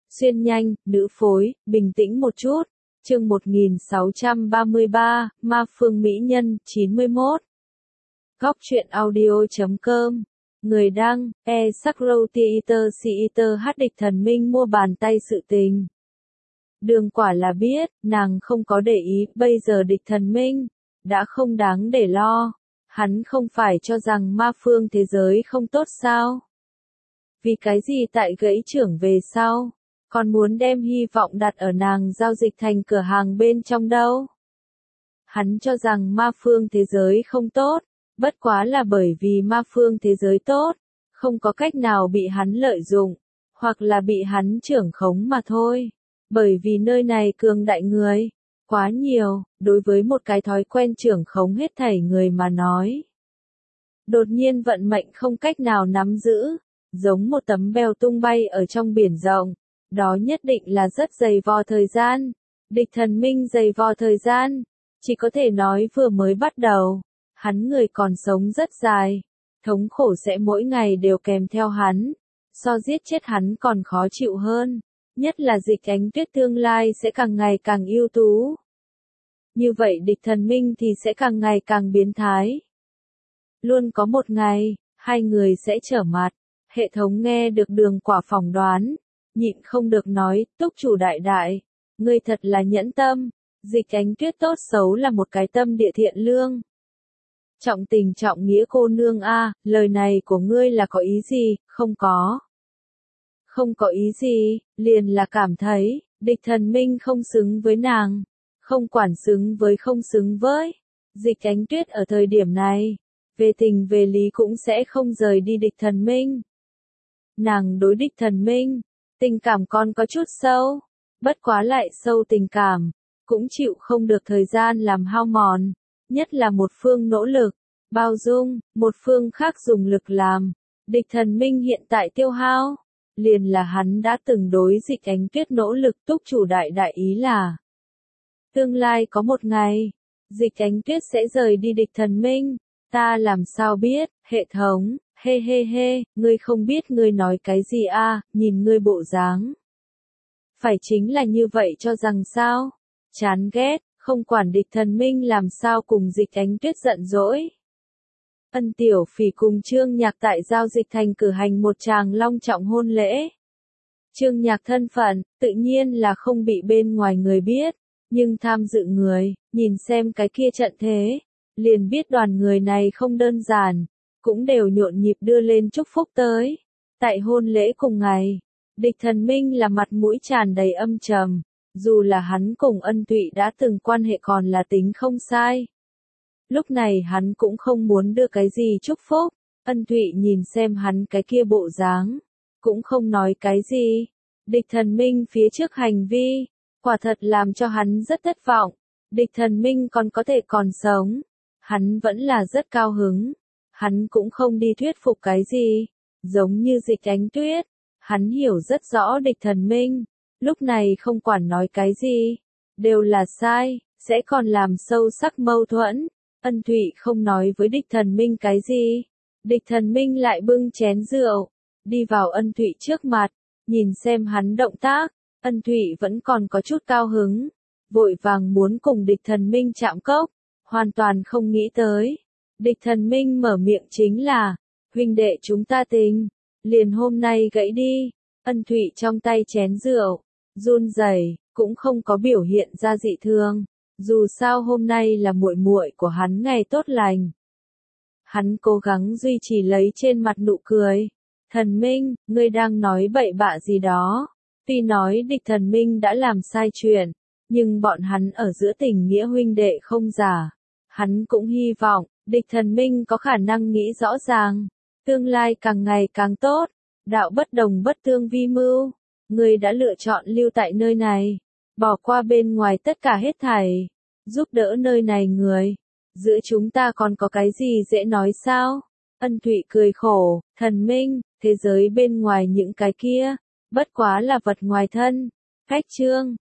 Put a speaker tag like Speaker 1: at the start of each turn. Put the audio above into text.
Speaker 1: Xuyên nhanh, nữ phối, bình tĩnh một chút. Chương 1633, Ma Phương Mỹ Nhân, 91. Góc truyện audio.com. Người đăng, Sakrotheater hát địch thần minh mua bàn tay sự tình. Đường Quả là biết, nàng không có để ý, bây giờ địch thần minh đã không đáng để lo. Hắn không phải cho rằng ma phương thế giới không tốt sao? Vì cái gì tại gãy trưởng về sau, còn muốn đem hy vọng đặt ở nàng giao dịch thành cửa hàng bên trong đâu? Hắn cho rằng ma phương thế giới không tốt, bất quá là bởi vì ma phương thế giới tốt, không có cách nào bị hắn lợi dụng, hoặc là bị hắn trưởng khống mà thôi. Bởi vì nơi này cường đại người quá nhiều, đối với một cái thói quen trưởng khống hết thảy người mà nói. Đột nhiên vận mệnh không cách nào nắm giữ, giống một tấm bèo tung bay ở trong biển rộng, đó nhất định là rất dày vò thời gian. Địch thần minh dày vò thời gian, chỉ có thể nói vừa mới bắt đầu, hắn người còn sống rất dài, thống khổ sẽ mỗi ngày đều kèm theo hắn, so giết chết hắn còn khó chịu hơn, nhất là Dịch Ánh Tuyết tương lai sẽ càng ngày càng ưu tú. Như vậy địch thần minh thì sẽ càng ngày càng biến thái. Luôn có một ngày, hai người sẽ trở mặt. Hệ thống nghe được Đường Quả phỏng đoán, nhịn không được nói, túc chủ đại đại, ngươi thật là nhẫn tâm. Dịch Ánh Tuyết tốt xấu là một cái tâm địa thiện lương, trọng tình trọng nghĩa cô nương a, lời này của ngươi là có ý gì? Không có ý gì, liền là cảm thấy địch thần minh không xứng với nàng, không quản xứng với không xứng với. Dịch Ánh Tuyết ở thời điểm này, về tình về lý cũng sẽ không rời đi địch thần minh. Nàng đối địch thần minh, tình cảm còn có chút sâu, bất quá lại sâu tình cảm, cũng chịu không được thời gian làm hao mòn, nhất là một phương nỗ lực, bao dung, một phương khác dùng lực làm. Địch thần minh hiện tại tiêu hao, liền là hắn đã từng đối Dịch Ánh Tuyết nỗ lực. Túc chủ đại đại ý là, tương lai có một ngày, Dịch Ánh Tuyết sẽ rời đi địch thần minh. Ta làm sao biết? Hệ thống, hê, ngươi không biết ngươi nói cái gì a? Nhìn ngươi bộ dáng, phải chính là như vậy cho rằng sao? Chán ghét, không quản địch thần minh làm sao cùng Dịch Ánh Tuyết giận dỗi. Ân Tiểu Phỉ cùng Trương Nhạc tại giao dịch thành cử hành một tràng long trọng hôn lễ. Trương Nhạc thân phận, tự nhiên là không bị bên ngoài người biết, nhưng tham dự người, nhìn xem cái kia trận thế, liền biết đoàn người này không đơn giản, cũng đều nhộn nhịp đưa lên chúc phúc tới. Tại hôn lễ cùng ngày, địch thần minh là mặt mũi tràn đầy âm trầm, dù là hắn cùng Ân Thụy đã từng quan hệ còn là tính không sai. Lúc này hắn cũng không muốn đưa cái gì chúc phúc. Ân Thụy nhìn xem hắn cái kia bộ dáng, cũng không nói cái gì. Địch thần minh phía trước hành vi, quả thật làm cho hắn rất thất vọng. Địch thần minh còn có thể còn sống, hắn vẫn là rất cao hứng. Hắn cũng không đi thuyết phục cái gì, giống như Dịch Ánh Tuyết, hắn hiểu rất rõ địch thần minh, lúc này không quản nói cái gì, đều là sai, sẽ còn làm sâu sắc mâu thuẫn. Ân Thụy không nói với địch thần minh cái gì, địch thần minh lại bưng chén rượu, đi vào Ân Thụy trước mặt, nhìn xem hắn động tác, Ân Thụy vẫn còn có chút cao hứng, vội vàng muốn cùng địch thần minh chạm cốc, hoàn toàn không nghĩ tới. Địch thần minh mở miệng chính là, huynh đệ chúng ta tình, liền hôm nay gãy đi. Ân Thụy trong tay chén rượu, run rẩy, cũng không có biểu hiện ra dị thường. Dù sao hôm nay là muội muội của hắn ngày tốt lành. Hắn cố gắng duy trì lấy trên mặt nụ cười. Thần minh, ngươi đang nói bậy bạ gì đó. Tuy nói địch thần minh đã làm sai chuyện, nhưng bọn hắn ở giữa tình nghĩa huynh đệ không giả. Hắn cũng hy vọng, địch thần minh có khả năng nghĩ rõ ràng. Tương lai càng ngày càng tốt. Đạo bất đồng bất tương vi mưu. Ngươi đã lựa chọn lưu tại nơi này, bỏ qua bên ngoài tất cả hết thảy, giúp đỡ nơi này người. Giữa chúng ta còn có cái gì dễ nói sao? Ân Thụy cười khổ, thần minh, thế giới bên ngoài những cái kia, bất quá là vật ngoài thân. Khách trương,